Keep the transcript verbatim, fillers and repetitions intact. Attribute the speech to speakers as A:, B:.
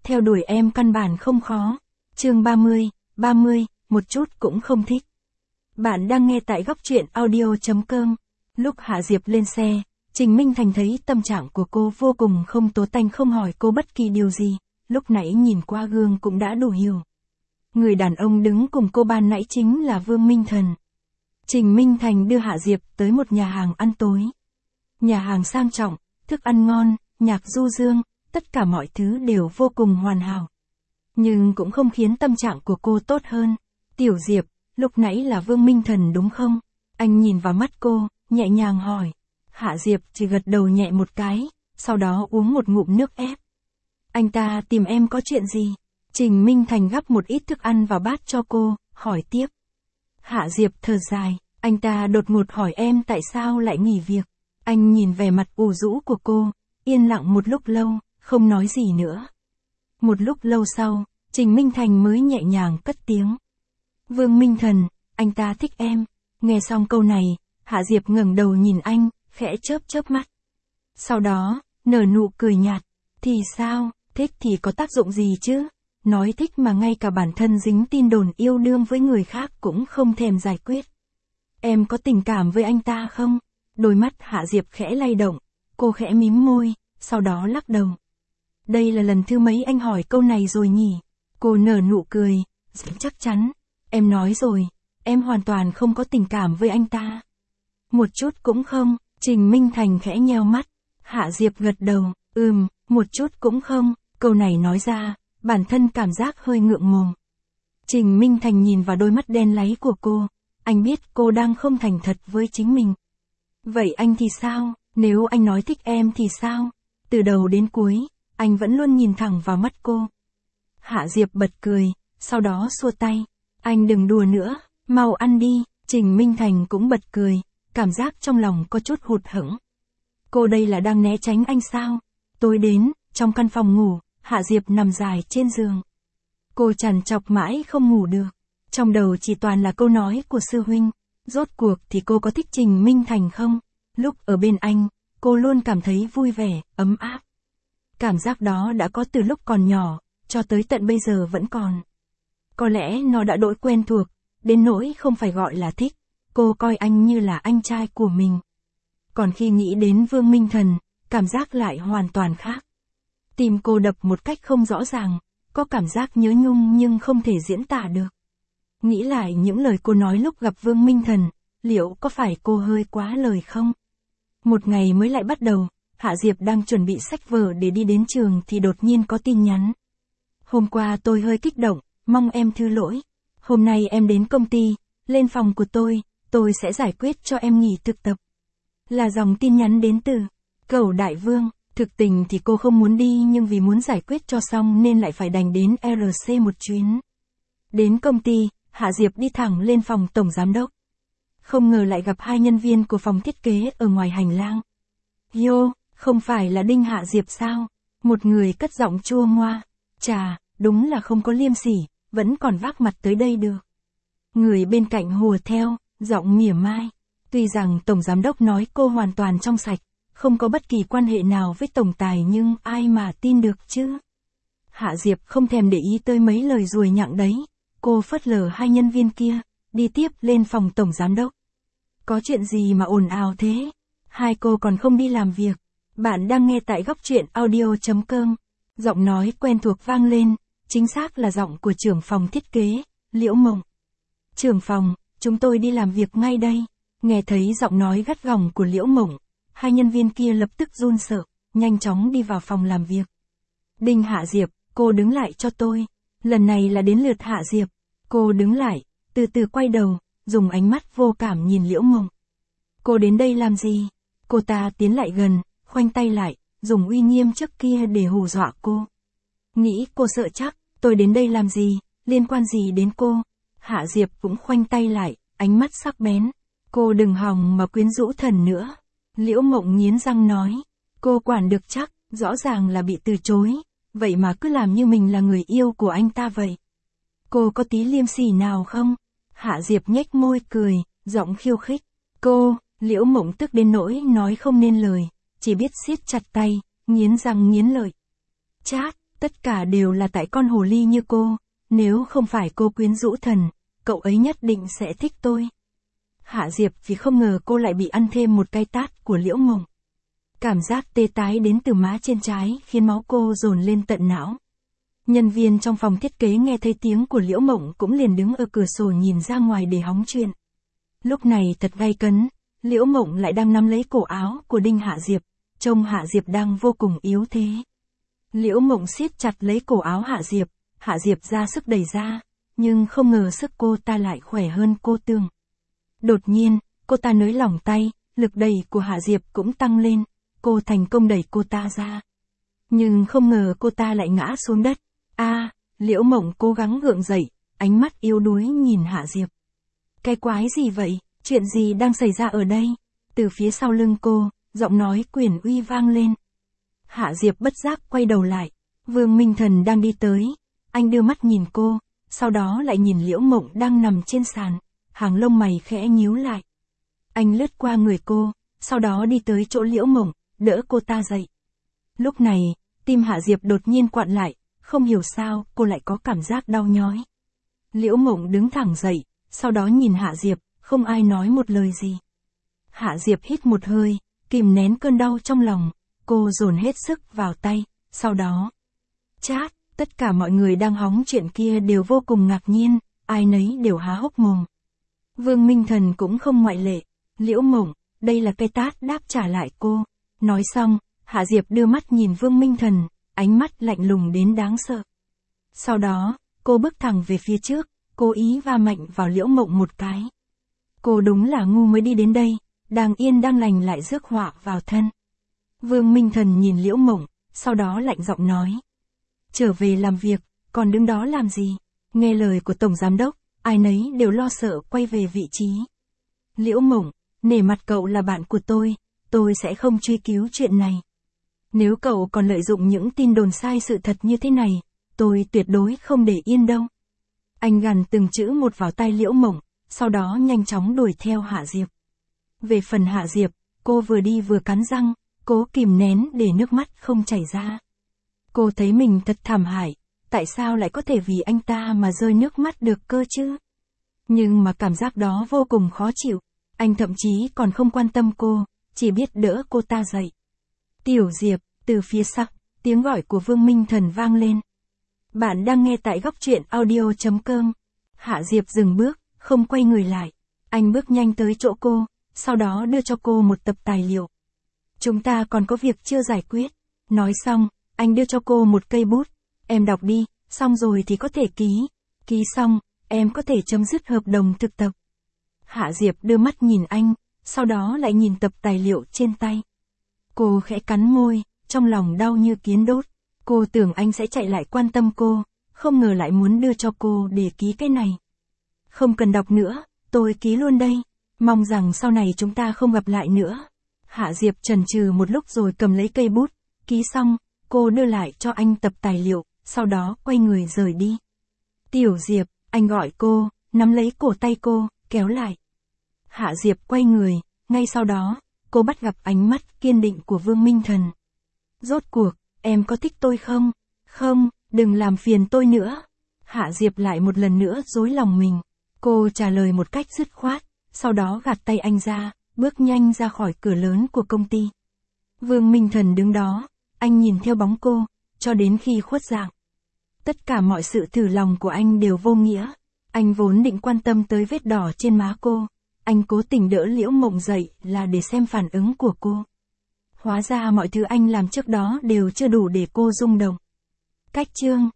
A: theo đuổi em căn bản không khó. Chương ba mươi, ba mươi, một chút cũng không thích. Bạn đang nghe tại góc truyện audio chấm com. Lúc Hạ Diệp lên xe, Trình Minh Thành thấy tâm trạng của cô vô cùng không tố tanh, không hỏi cô bất kỳ điều gì, lúc nãy nhìn qua gương cũng đã đủ hiểu. Người đàn ông đứng cùng cô ban nãy chính là Vương Minh Thần. Trình Minh Thành đưa Hạ Diệp tới một nhà hàng ăn tối. Nhà hàng sang trọng, thức ăn ngon, nhạc du dương, tất cả mọi thứ đều vô cùng hoàn hảo. Nhưng cũng không khiến tâm trạng của cô tốt hơn. Tiểu Diệp, lúc nãy là Vương Minh Thần đúng không? Anh nhìn vào mắt cô, nhẹ nhàng hỏi. Hạ Diệp chỉ gật đầu nhẹ một cái, sau đó uống một ngụm nước ép. Anh ta tìm em có chuyện gì? Trình Minh Thành gắp một ít thức ăn vào bát cho cô, hỏi tiếp. Hạ Diệp thở dài, anh ta đột ngột hỏi em tại sao lại nghỉ việc. Anh nhìn vẻ mặt ủ rũ của cô, yên lặng một lúc lâu, không nói gì nữa. Một lúc lâu sau, Trình Minh Thành mới nhẹ nhàng cất tiếng. Vương Minh Thần, anh ta thích em. Nghe xong câu này, Hạ Diệp ngẩng đầu nhìn anh, khẽ chớp chớp mắt. Sau đó, nở nụ cười nhạt. Thì sao, thích thì có tác dụng gì chứ? Nói thích mà ngay cả bản thân dính tin đồn yêu đương với người khác cũng không thèm giải quyết. Em có tình cảm với anh ta không? Đôi mắt Hạ Diệp khẽ lay động, cô khẽ mím môi, sau đó lắc đầu. Đây là lần thứ mấy anh hỏi câu này rồi nhỉ? Cô nở nụ cười, chắc chắn. Em nói rồi, em hoàn toàn không có tình cảm với anh ta. Một chút cũng không. Trình Minh Thành khẽ nheo mắt. Hạ Diệp gật đầu, ừm, một chút cũng không. Câu này nói ra, bản thân cảm giác hơi ngượng ngùng. Trình Minh Thành nhìn vào đôi mắt đen láy của cô. Anh biết cô đang không thành thật với chính mình. Vậy anh thì sao? Nếu anh nói thích em thì sao? Từ đầu đến cuối, anh vẫn luôn nhìn thẳng vào mắt cô. Hạ Diệp bật cười, sau đó xua tay. Anh đừng đùa nữa, mau ăn đi. Trình Minh Thành cũng bật cười, cảm giác trong lòng có chút hụt hẫng. Cô đây là đang né tránh anh sao? Tối đến, trong căn phòng ngủ, Hạ Diệp nằm dài trên giường. Cô trằn trọc mãi không ngủ được. Trong đầu chỉ toàn là câu nói của sư huynh. Rốt cuộc thì cô có thích Trình Minh Thành không? Lúc ở bên anh, cô luôn cảm thấy vui vẻ, ấm áp. Cảm giác đó đã có từ lúc còn nhỏ, cho tới tận bây giờ vẫn còn. Có lẽ nó đã đổi quen thuộc, đến nỗi không phải gọi là thích. Cô coi anh như là anh trai của mình. Còn khi nghĩ đến Vương Minh Thần, cảm giác lại hoàn toàn khác. Tim cô đập một cách không rõ ràng, có cảm giác nhớ nhung nhưng không thể diễn tả được. Nghĩ lại những lời cô nói lúc gặp Vương Minh Thần, liệu có phải cô hơi quá lời không? Một ngày mới lại bắt đầu, Hạ Diệp đang chuẩn bị sách vở để đi đến trường thì đột nhiên có tin nhắn. Hôm qua tôi hơi kích động, mong em thứ lỗi. Hôm nay em đến công ty, lên phòng của tôi, tôi sẽ giải quyết cho em nghỉ thực tập. Là dòng tin nhắn đến từ Cẩu Đại Vương. Thực tình thì cô không muốn đi nhưng vì muốn giải quyết cho xong nên lại phải đành đến rờ xê một chuyến. Đến công ty, Hạ Diệp đi thẳng lên phòng tổng giám đốc. Không ngờ lại gặp hai nhân viên của phòng thiết kế ở ngoài hành lang. Yo, không phải là Đinh Hạ Diệp sao? Một người cất giọng chua ngoa. Chà, đúng là không có liêm sỉ, vẫn còn vác mặt tới đây được. Người bên cạnh hùa theo, giọng mỉa mai. Tuy rằng tổng giám đốc nói cô hoàn toàn trong sạch, không có bất kỳ quan hệ nào với tổng tài nhưng ai mà tin được chứ? Hạ Diệp không thèm để ý tới mấy lời ruồi nhặng đấy. Cô phớt lờ hai nhân viên kia, đi tiếp lên phòng tổng giám đốc. Có chuyện gì mà ồn ào thế? Hai cô còn không đi làm việc. Bạn đang nghe tại góc truyện audio chấm com. Giọng nói quen thuộc vang lên, chính xác là giọng của trưởng phòng thiết kế, Liễu Mộng. Trưởng phòng, chúng tôi đi làm việc ngay đây. Nghe thấy giọng nói gắt gỏng của Liễu Mộng, hai nhân viên kia lập tức run sợ, nhanh chóng đi vào phòng làm việc. Đinh Hạ Diệp, cô đứng lại cho tôi. Lần này là đến lượt Hạ Diệp. Cô đứng lại, từ từ quay đầu, dùng ánh mắt vô cảm nhìn Liễu Mộng. Cô đến đây làm gì? Cô ta tiến lại gần, khoanh tay lại, dùng uy nghiêm trước kia để hù dọa cô. Nghĩ cô sợ chắc, tôi đến đây làm gì, liên quan gì đến cô? Hạ Diệp cũng khoanh tay lại, ánh mắt sắc bén. Cô đừng hòng mà quyến rũ thần nữa. Liễu Mộng nghiến răng nói. Cô quản được chắc, rõ ràng là bị từ chối. Vậy mà cứ làm như mình là người yêu của anh ta vậy. Cô có tí liêm sỉ nào không? Hạ Diệp nhếch môi cười, giọng khiêu khích. Cô, Liễu Mộng tức đến nỗi nói không nên lời, chỉ biết siết chặt tay, nghiến răng nghiến lợi. Chát, Tất cả đều là tại con hồ ly như cô, nếu không phải cô quyến rũ thần, cậu ấy nhất định sẽ thích tôi. Hạ Diệp vì không ngờ cô lại bị ăn thêm một cái tát của Liễu Mộng. Cảm giác tê tái đến từ má trên trái khiến máu cô dồn lên tận não. Nhân viên trong phòng thiết kế nghe thấy tiếng của Liễu Mộng cũng liền đứng ở cửa sổ nhìn ra ngoài để hóng chuyện. Lúc này thật gay cấn, Liễu Mộng lại đang nắm lấy cổ áo của Đinh Hạ Diệp, trông Hạ Diệp đang vô cùng yếu thế. Liễu Mộng siết chặt lấy cổ áo Hạ Diệp, Hạ Diệp ra sức đẩy ra, nhưng không ngờ sức cô ta lại khỏe hơn cô tưởng. Đột nhiên, cô ta nới lỏng tay, lực đẩy của Hạ Diệp cũng tăng lên, cô thành công đẩy cô ta ra. Nhưng không ngờ cô ta lại ngã xuống đất. A, à, Liễu Mộng cố gắng gượng dậy, ánh mắt yếu đuối nhìn Hạ Diệp. Cái quái gì vậy, chuyện gì đang xảy ra ở đây? Từ phía sau lưng cô, giọng nói quyền uy vang lên. Hạ Diệp bất giác quay đầu lại, Vương Minh Thần đang đi tới, anh đưa mắt nhìn cô, sau đó lại nhìn Liễu Mộng đang nằm trên sàn, hàng lông mày khẽ nhíu lại. Anh lướt qua người cô, sau đó đi tới chỗ Liễu Mộng, đỡ cô ta dậy. Lúc này, tim Hạ Diệp đột nhiên quặn lại, không hiểu sao cô lại có cảm giác đau nhói. Liễu Mộng đứng thẳng dậy, sau đó nhìn Hạ Diệp, không ai nói một lời gì. Hạ Diệp hít một hơi, kìm nén cơn đau trong lòng, cô dồn hết sức vào tay, sau đó. Chát, tất cả mọi người đang hóng chuyện kia đều vô cùng ngạc nhiên, ai nấy đều há hốc mồm. Vương Minh Thần cũng không ngoại lệ. Liễu Mộng, đây là cái tát đáp trả lại cô. Nói xong, Hạ Diệp đưa mắt nhìn Vương Minh Thần, ánh mắt lạnh lùng đến đáng sợ. Sau đó, cô bước thẳng về phía trước, cố ý va mạnh vào Liễu Mộng một cái. Cô đúng là ngu mới đi đến đây, đang yên đang lành lại rước họa vào thân. Vương Minh Thần nhìn Liễu Mộng, sau đó lạnh giọng nói. Trở về làm việc, còn đứng đó làm gì? Nghe lời của Tổng Giám Đốc, ai nấy đều lo sợ quay về vị trí. Liễu Mộng, nể mặt cậu là bạn của tôi, tôi sẽ không truy cứu chuyện này. Nếu cậu còn lợi dụng những tin đồn sai sự thật như thế này, tôi tuyệt đối không để yên đâu. Anh gằn từng chữ một vào tai Liễu Mộng, sau đó nhanh chóng đuổi theo Hạ Diệp. Về phần Hạ Diệp, cô vừa đi vừa cắn răng, cố kìm nén để nước mắt không chảy ra. Cô thấy mình thật thảm hại, tại sao lại có thể vì anh ta mà rơi nước mắt được cơ chứ? Nhưng mà cảm giác đó vô cùng khó chịu, anh thậm chí còn không quan tâm cô, chỉ biết đỡ cô ta dậy. Tiểu Diệp, từ phía sau, tiếng gọi của Vương Minh Thần vang lên. Bạn đang nghe tại góc truyện audio chấm com. Hạ Diệp dừng bước, không quay người lại. Anh bước nhanh tới chỗ cô, sau đó đưa cho cô một tập tài liệu. Chúng ta còn có việc chưa giải quyết. Nói xong, anh đưa cho cô một cây bút. Em đọc đi, xong rồi thì có thể ký. Ký xong, em có thể chấm dứt hợp đồng thực tập. Hạ Diệp đưa mắt nhìn anh, sau đó lại nhìn tập tài liệu trên tay. Cô khẽ cắn môi, trong lòng đau như kiến đốt. Cô tưởng anh sẽ chạy lại quan tâm cô, không ngờ lại muốn đưa cho cô để ký cái này. Không cần đọc nữa, tôi ký luôn đây. Mong rằng sau này chúng ta không gặp lại nữa. Hạ Diệp chần chừ một lúc rồi cầm lấy cây bút, ký xong, cô đưa lại cho anh tập tài liệu, sau đó quay người rời đi. Tiểu Diệp, anh gọi cô, nắm lấy cổ tay cô, kéo lại. Hạ Diệp quay người, ngay sau đó, cô bắt gặp ánh mắt kiên định của Vương Minh Thần. Rốt cuộc, em có thích tôi không? Không, đừng làm phiền tôi nữa. Hạ Diệp lại một lần nữa dối lòng mình. Cô trả lời một cách dứt khoát, sau đó gạt tay anh ra, bước nhanh ra khỏi cửa lớn của công ty. Vương Minh Thần đứng đó, anh nhìn theo bóng cô, cho đến khi khuất dạng. Tất cả mọi sự thử lòng của anh đều vô nghĩa. Anh vốn định quan tâm tới vết đỏ trên má cô. Anh cố tình đỡ Liễu Mộng dậy là để xem phản ứng của cô. Hóa ra mọi thứ anh làm trước đó đều chưa đủ để cô rung động. Cách chương